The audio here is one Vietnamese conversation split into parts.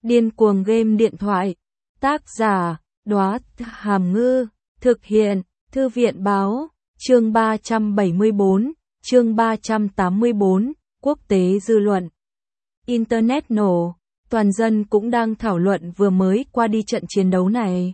Điên cuồng game điện thoại. Tác giả, Đóa Hàm Ngư. Thực hiện, Thư viện báo. Chương 374, chương 384, quốc tế dư luận. Internet nổ, toàn dân cũng đang thảo luận vừa mới qua đi trận chiến đấu này.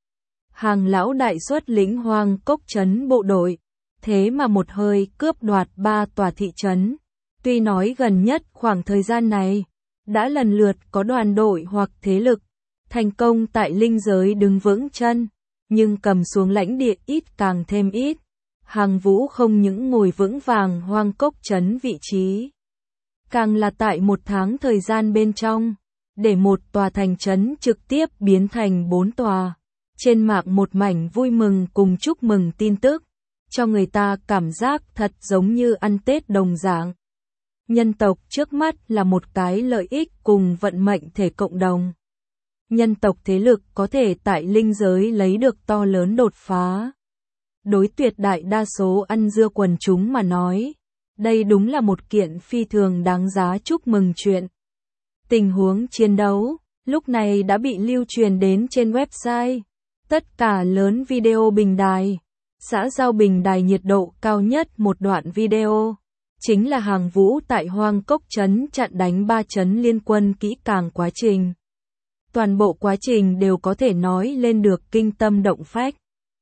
Hàng lão đại xuất lĩnh Hoang Cốc trấn bộ đội, thế mà một hơi cướp đoạt 3 tòa thị trấn. Tuy nói gần nhất khoảng thời gian này, đã lần lượt có đoàn đội hoặc thế lực thành công tại linh giới đứng vững chân, nhưng cầm xuống lãnh địa ít càng thêm ít. Hàng Vũ không những ngồi vững vàng Hoang Cốc trấn vị trí, càng là tại một tháng thời gian bên trong, để một tòa thành trấn trực tiếp biến thành 4 tòa. Trên mạng một mảnh vui mừng cùng chúc mừng tin tức, cho người ta cảm giác thật giống như ăn Tết đồng dạng. Nhân tộc trước mắt là một cái lợi ích cùng vận mệnh thể cộng đồng. Nhân tộc thế lực có thể tại linh giới lấy được to lớn đột phá. Đối tuyệt đại đa số ăn dưa quần chúng mà nói, đây đúng là một kiện phi thường đáng giá chúc mừng chuyện. Tình huống chiến đấu, lúc này đã bị lưu truyền đến trên website. Tất cả lớn video bình đài, xã giao bình đài nhiệt độ cao nhất một đoạn video. Chính là Hàng Vũ tại Hoang Cốc trấn chặn đánh 3 trấn liên quân kỹ càng quá trình. Toàn bộ quá trình đều có thể nói lên được kinh tâm động phách.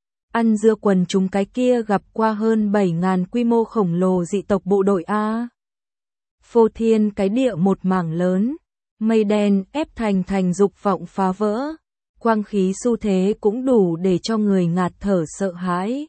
Ăn dưa quần chúng cái kia gặp qua hơn 7.000 quy mô khổng lồ dị tộc bộ đội A. Phô thiên cái địa một mảng lớn, mây đen ép thành dục vọng phá vỡ. Quang khí xu thế cũng đủ để cho người ngạt thở sợ hãi.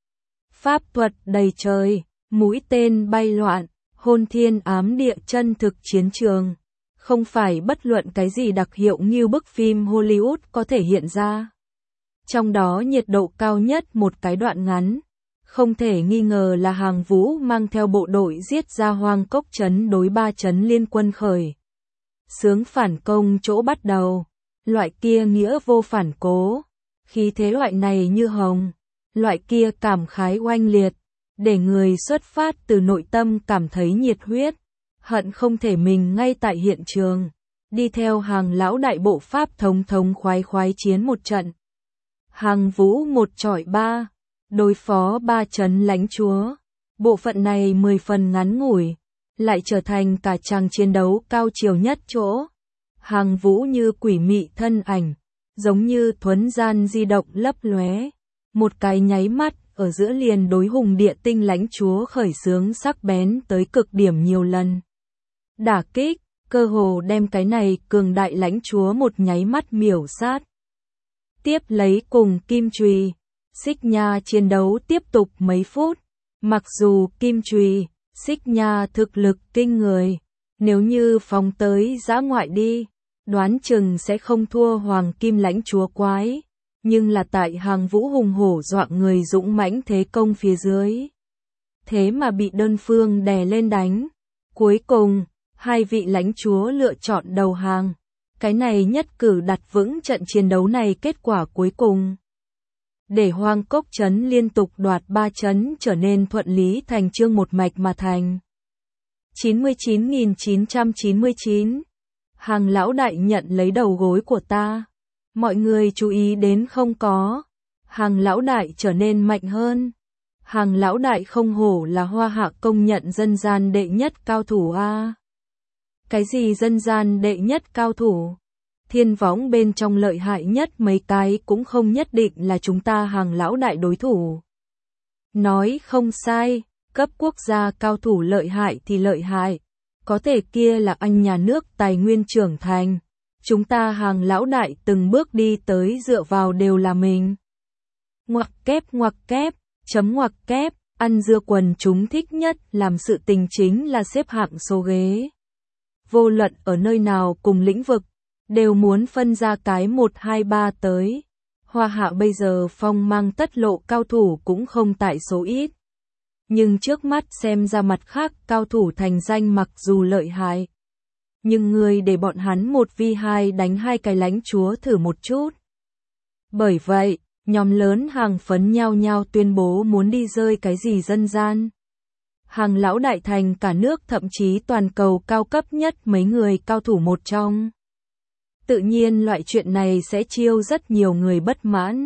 Pháp thuật đầy trời, mũi tên bay loạn, hôn thiên ám địa chân thực chiến trường. Không phải bất luận cái gì đặc hiệu như bức phim Hollywood có thể hiện ra. Trong đó nhiệt độ cao nhất một cái đoạn ngắn. Không thể nghi ngờ là Hàng Vũ mang theo bộ đội giết ra Hoang Cốc trấn đối 3 trấn liên quân khởi xướng phản công chỗ bắt đầu. Loại kia nghĩa vô phản cố, khí thế loại này như hồng, loại kia cảm khái oanh liệt, để người xuất phát từ nội tâm cảm thấy nhiệt huyết, hận không thể mình ngay tại hiện trường, đi theo Hàng lão đại bộ pháp thống khoái chiến một trận. Hàng Vũ 1-3, đối phó 3 trấn lãnh chúa, bộ phận này 10 phần ngắn ngủi, lại trở thành cả tràng chiến đấu cao chiều nhất chỗ. Hàng Vũ như quỷ mị thân ảnh, giống như thuấn gian di động lấp lóe, một cái nháy mắt ở giữa liền đối hùng địa tinh lãnh chúa khởi xướng sắc bén tới cực điểm nhiều lần. Đả kích, cơ hồ đem cái này cường đại lãnh chúa một nháy mắt miểu sát. Tiếp lấy cùng Kim Chùy, Xích Nha chiến đấu tiếp tục mấy phút, mặc dù Kim Chùy, Xích Nha thực lực kinh người, nếu như phóng tới dã ngoại đi, đoán chừng sẽ không thua Hoàng Kim lãnh chúa quái, nhưng là tại Hàng Vũ hùng hổ doạng người dũng mãnh thế công phía dưới. Thế mà bị đơn phương đè lên đánh. Cuối cùng, 2 vị lãnh chúa lựa chọn đầu hàng. Cái này nhất cử đặt vững trận chiến đấu này kết quả cuối cùng. Để Hoang Cốc trấn liên tục đoạt 3 trấn trở nên thuận lý thành chương một mạch mà thành. 99.999 Hàng lão đại nhận lấy đầu gối của ta. Mọi người chú ý đến không có. Hàng lão đại trở nên mạnh hơn. Hàng lão đại không hổ là Hoa Hạ công nhận dân gian đệ nhất cao thủ a. Cái gì dân gian đệ nhất cao thủ? Thiên võng bên trong lợi hại nhất mấy cái cũng không nhất định là chúng ta Hàng lão đại đối thủ. Nói không sai, cấp quốc gia cao thủ lợi hại thì lợi hại. Có thể kia là anh nhà nước tài nguyên trưởng thành. Chúng ta Hàng lão đại từng bước đi tới dựa vào đều là mình. Ngoặc kép, chấm ngoặc kép, ăn dưa quần chúng thích nhất làm sự tình chính là xếp hạng số ghế. Vô luận ở nơi nào cùng lĩnh vực, đều muốn phân ra cái 1, 2, 3 tới. Hoa Hạ bây giờ phong mang tất lộ cao thủ cũng không tại số ít. Nhưng trước mắt xem ra mặt khác cao thủ thành danh mặc dù lợi hại. Nhưng người để bọn hắn 1v2 đánh 2 cái lãnh chúa thử một chút. Bởi vậy, nhóm lớn hàng phấn nhao nhao tuyên bố muốn đi rơi cái gì dân gian. Hàng lão đại thành cả nước thậm chí toàn cầu cao cấp nhất mấy người cao thủ một trong. Tự nhiên loại chuyện này sẽ chiêu rất nhiều người bất mãn.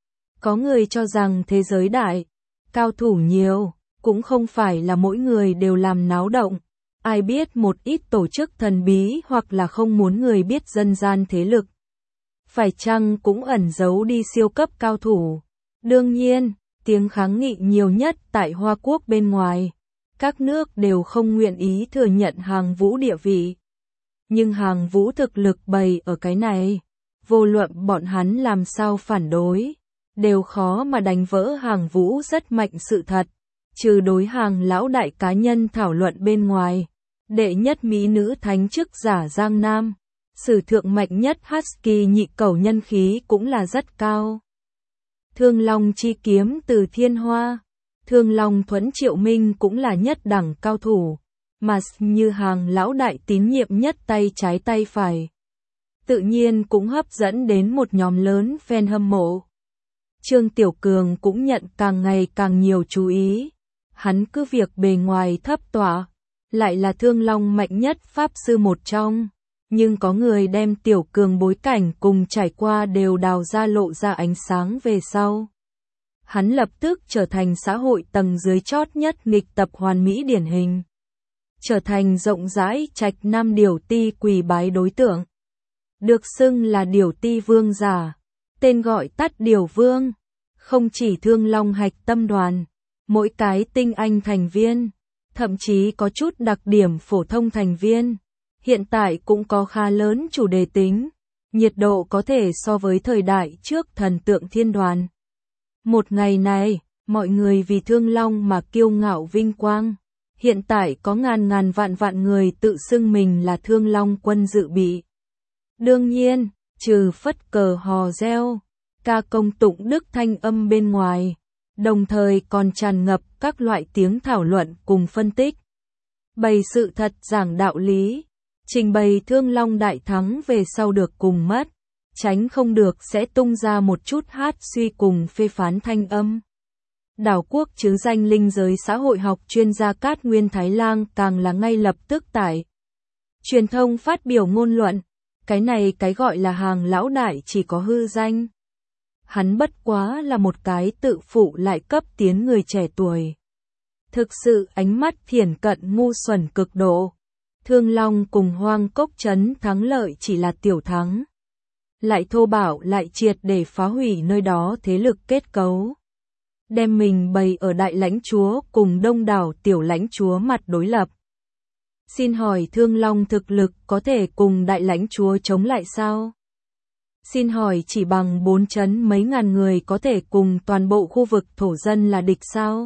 Có người cho rằng thế giới đại, cao thủ nhiều, cũng không phải là mỗi người đều làm náo động. Ai biết một ít tổ chức thần bí hoặc là không muốn người biết dân gian thế lực. Phải chăng cũng ẩn giấu đi siêu cấp cao thủ. Đương nhiên, tiếng kháng nghị nhiều nhất tại Hoa Quốc bên ngoài. Các nước đều không nguyện ý thừa nhận Hàng Vũ địa vị. Nhưng Hàng Vũ thực lực bày ở cái này. Vô luận bọn hắn làm sao phản đối, đều khó mà đánh vỡ Hàng Vũ rất mạnh sự thật. Trừ đối Hàng lão đại cá nhân thảo luận bên ngoài. Đệ nhất mỹ nữ thánh chức giả Giang Nam. Sử thượng mạnh nhất Husky nhị cẩu nhân khí cũng là rất cao. Thương Long chi kiếm từ Thiên Hoa. Thương Long Thuẫn Triệu Minh cũng là nhất đẳng cao thủ. Mà như Hàng lão đại tín nhiệm nhất tay trái tay phải. Tự nhiên cũng hấp dẫn đến một nhóm lớn fan hâm mộ. Trương Tiểu Cường cũng nhận càng ngày càng nhiều chú ý. Hắn cứ việc bề ngoài thấp tọa, lại là Thương Long mạnh nhất pháp sư một trong. Nhưng có người đem Tiểu Cường bối cảnh cùng trải qua đều đào ra lộ ra ánh sáng về sau. Hắn lập tức trở thành xã hội tầng dưới chót nhất nghịch tập hoàn mỹ điển hình. Trở thành rộng rãi trạch nam điểu ti quỳ bái đối tượng. Được xưng là điểu ti vương giả, tên gọi tắt điểu vương. Không chỉ Thương Long hạch tâm đoàn, mỗi cái tinh anh thành viên, thậm chí có chút đặc điểm phổ thông thành viên. Hiện tại cũng có khá lớn chủ đề tính, nhiệt độ có thể so với thời đại trước thần tượng thiên đoàn. Một ngày này, mọi người vì Thương Long mà kiêu ngạo vinh quang. Hiện tại có ngàn ngàn vạn vạn người tự xưng mình là Thương Long quân dự bị. Đương nhiên, trừ phất cờ hò reo, ca công tụng đức thanh âm bên ngoài, đồng thời còn tràn ngập các loại tiếng thảo luận cùng phân tích. Bày sự thật giảng đạo lý, trình bày Thương Long đại thắng về sau được cùng mất, tránh không được sẽ tung ra một chút hát suy cùng phê phán thanh âm. Đảo quốc chứ danh linh giới xã hội học chuyên gia Cát Nguyên Thái Lang càng là ngay lập tức tại truyền thông phát biểu ngôn luận, cái này cái gọi là Hàng lão đại chỉ có hư danh. Hắn bất quá là một cái tự phụ lại cấp tiến người trẻ tuổi. Thực sự ánh mắt thiển cận ngu xuẩn cực độ. Thương Long cùng Hoang Cốc Trấn thắng lợi chỉ là tiểu thắng. Lại thô bạo lại triệt để phá hủy nơi đó thế lực kết cấu. Đem mình bày ở đại lãnh chúa cùng đông đảo tiểu lãnh chúa mặt đối lập. Xin hỏi Thương Long thực lực có thể cùng đại lãnh chúa chống lại sao? Xin hỏi chỉ bằng 4 trấn mấy ngàn người có thể cùng toàn bộ khu vực thổ dân là địch sao?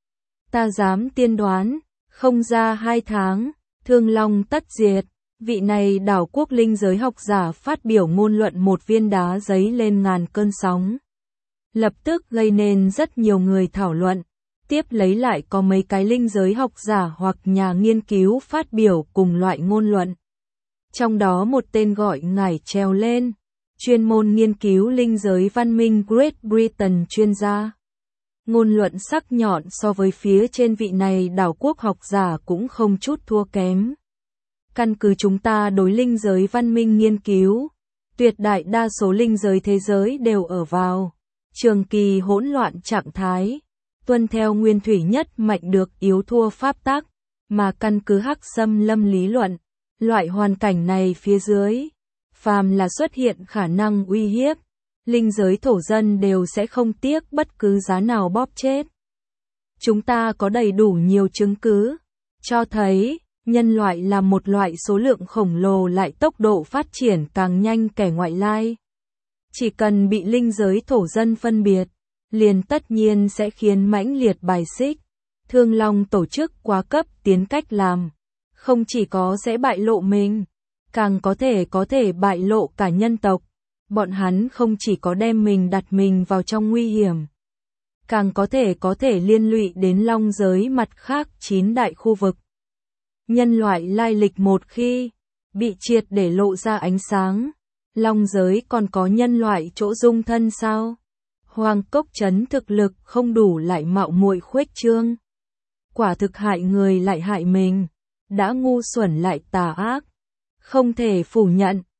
Ta dám tiên đoán, không ra 2 tháng, Thương Long tất diệt. Vị này đảo quốc linh giới học giả phát biểu ngôn luận một viên đá giấy lên ngàn cơn sóng. Lập tức gây nên rất nhiều người thảo luận. Tiếp lấy lại có mấy cái linh giới học giả hoặc nhà nghiên cứu phát biểu cùng loại ngôn luận. Trong đó một tên gọi ngải treo lên, chuyên môn nghiên cứu linh giới văn minh Great Britain chuyên gia. Ngôn luận sắc nhọn so với phía trên vị này đảo quốc học giả cũng không chút thua kém. Căn cứ chúng ta đối linh giới văn minh nghiên cứu, tuyệt đại đa số linh giới thế giới đều ở vào trường kỳ hỗn loạn trạng thái, tuân theo nguyên thủy nhất mạnh được yếu thua pháp tắc, mà căn cứ Hắc Xâm Lâm lý luận, loại hoàn cảnh này phía dưới, phàm là xuất hiện khả năng uy hiếp, linh giới thổ dân đều sẽ không tiếc bất cứ giá nào bóp chết. Chúng ta có đầy đủ nhiều chứng cứ, cho thấy, nhân loại là một loại số lượng khổng lồ lại tốc độ phát triển càng nhanh kẻ ngoại lai. Chỉ cần bị linh giới thổ dân phân biệt, liền tất nhiên sẽ khiến mãnh liệt bài xích. Thương Long tổ chức quá cấp tiến cách làm, không chỉ có sẽ bại lộ mình, càng có thể bại lộ cả nhân tộc. Bọn hắn không chỉ có đem mình đặt mình vào trong nguy hiểm, càng có thể liên lụy đến long giới mặt khác 9 đại khu vực. Nhân loại lai lịch một khi bị triệt để lộ ra ánh sáng, long giới còn có nhân loại chỗ dung thân sao? Hoang Cốc Trấn thực lực không đủ lại mạo muội khuếch trương. Quả thực hại người lại hại mình, đã ngu xuẩn lại tà ác. Không thể phủ nhận,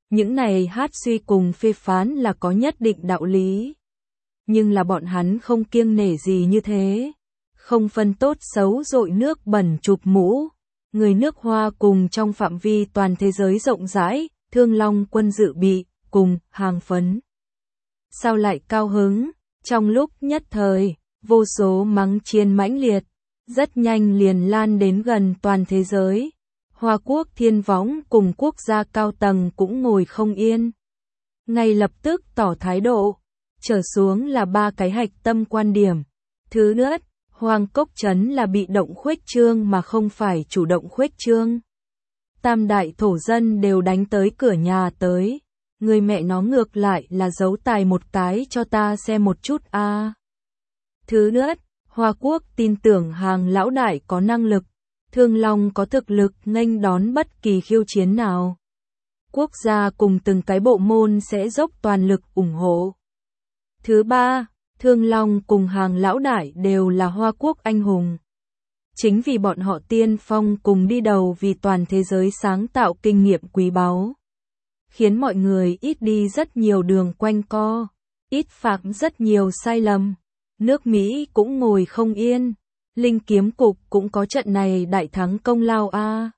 Những này hát suy cùng phê phán là có nhất định đạo lý. Nhưng là bọn hắn không kiêng nể gì như thế. Không phân tốt xấu dội nước bẩn chụp mũ. Người nước Hoa cùng trong phạm vi toàn thế giới rộng rãi, Thương Long Quân dự bị, cùng, hàng phấn. Sao lại cao hứng? Trong lúc nhất thời, vô số mắng chiến mãnh liệt, rất nhanh liền lan đến gần toàn thế giới. Hoa Quốc Thiên Võng cùng quốc gia cao tầng cũng ngồi không yên. Ngay lập tức tỏ thái độ, trở xuống là 3 cái hạch tâm quan điểm. Thứ nhất, Hoàng Cốc Trấn là bị động khuếch trương mà không phải chủ động khuếch trương. Tam đại thổ dân đều đánh tới cửa nhà tới. Người mẹ nó ngược lại là giấu tài một cái cho ta xem một chút a. Thứ nhất, Hoa Quốc tin tưởng Hàng lão đại có năng lực, Thương Long có thực lực nghênh đón bất kỳ khiêu chiến nào. Quốc gia cùng từng cái bộ môn sẽ dốc toàn lực ủng hộ. Thứ ba, Thương Long cùng Hàng lão đại đều là Hoa Quốc anh hùng. Chính vì bọn họ tiên phong cùng đi đầu vì toàn thế giới sáng tạo kinh nghiệm quý báu, khiến mọi người ít đi rất nhiều đường quanh co, ít phạm rất nhiều sai lầm. Nước Mỹ cũng ngồi không yên, Linh Kiếm Cục cũng có trận này đại thắng công lao a.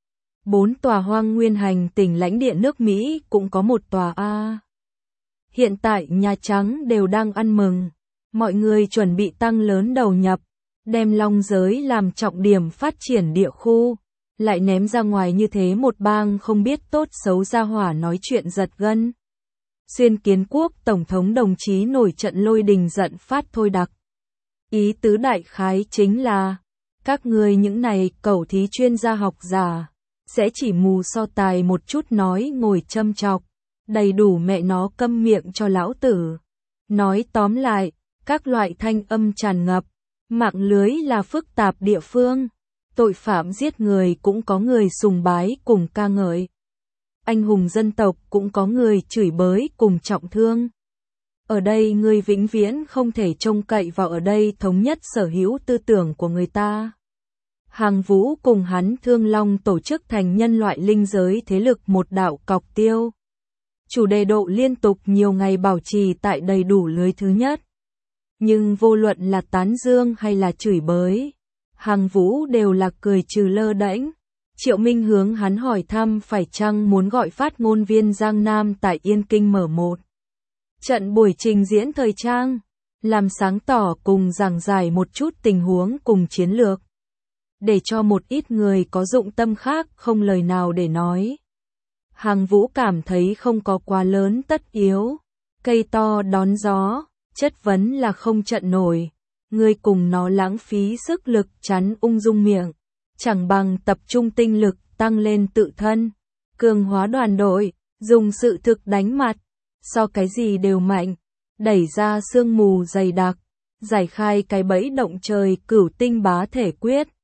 4 tòa hoang nguyên hành tỉnh lãnh địa nước Mỹ cũng có 1 tòa a. Hiện tại Nhà Trắng đều đang ăn mừng, mọi người chuẩn bị tăng lớn đầu nhập, đem Long giới làm trọng điểm phát triển địa khu, lại ném ra ngoài như thế một bang không biết tốt xấu ra hỏa nói chuyện giật gân. Xuyên Kiến Quốc Tổng thống đồng chí nổi trận lôi đình giận phát thôi đặc. Ý tứ đại khái chính là, các người những này cẩu thí chuyên gia học giả, sẽ chỉ mù so tài một chút nói ngồi châm chọc, đầy đủ mẹ nó câm miệng cho lão tử. Nói tóm lại, các loại thanh âm tràn ngập, mạng lưới là phức tạp địa phương, tội phạm giết người cũng có người sùng bái cùng ca ngợi. Anh hùng dân tộc cũng có người chửi bới cùng trọng thương. Ở đây người vĩnh viễn không thể trông cậy vào ở đây thống nhất sở hữu tư tưởng của người ta. Hàng Vũ cùng hắn Thương Long tổ chức thành nhân loại linh giới thế lực một đạo cọc tiêu. Chủ đề độ liên tục nhiều ngày bảo trì tại đầy đủ lưới thứ nhất. Nhưng vô luận là tán dương hay là chửi bới, Hàng Vũ đều là cười trừ lơ đễnh. Triệu Minh hướng hắn hỏi thăm phải chăng muốn gọi phát ngôn viên Giang Nam tại Yên Kinh mở một trận buổi trình diễn thời trang, làm sáng tỏ cùng giảng giải một chút tình huống cùng chiến lược, để cho một ít người có dụng tâm khác không lời nào để nói. Hàng Vũ cảm thấy không có quá lớn tất yếu, cây to đón gió, chất vấn là không trận nổi, người cùng nó lãng phí sức lực chắn ung dung miệng, chẳng bằng tập trung tinh lực tăng lên tự thân, cường hóa đoàn đội, dùng sự thực đánh mặt, so cái gì đều mạnh, đẩy ra sương mù dày đặc, giải khai cái bẫy động trời cửu tinh bá thể quyết.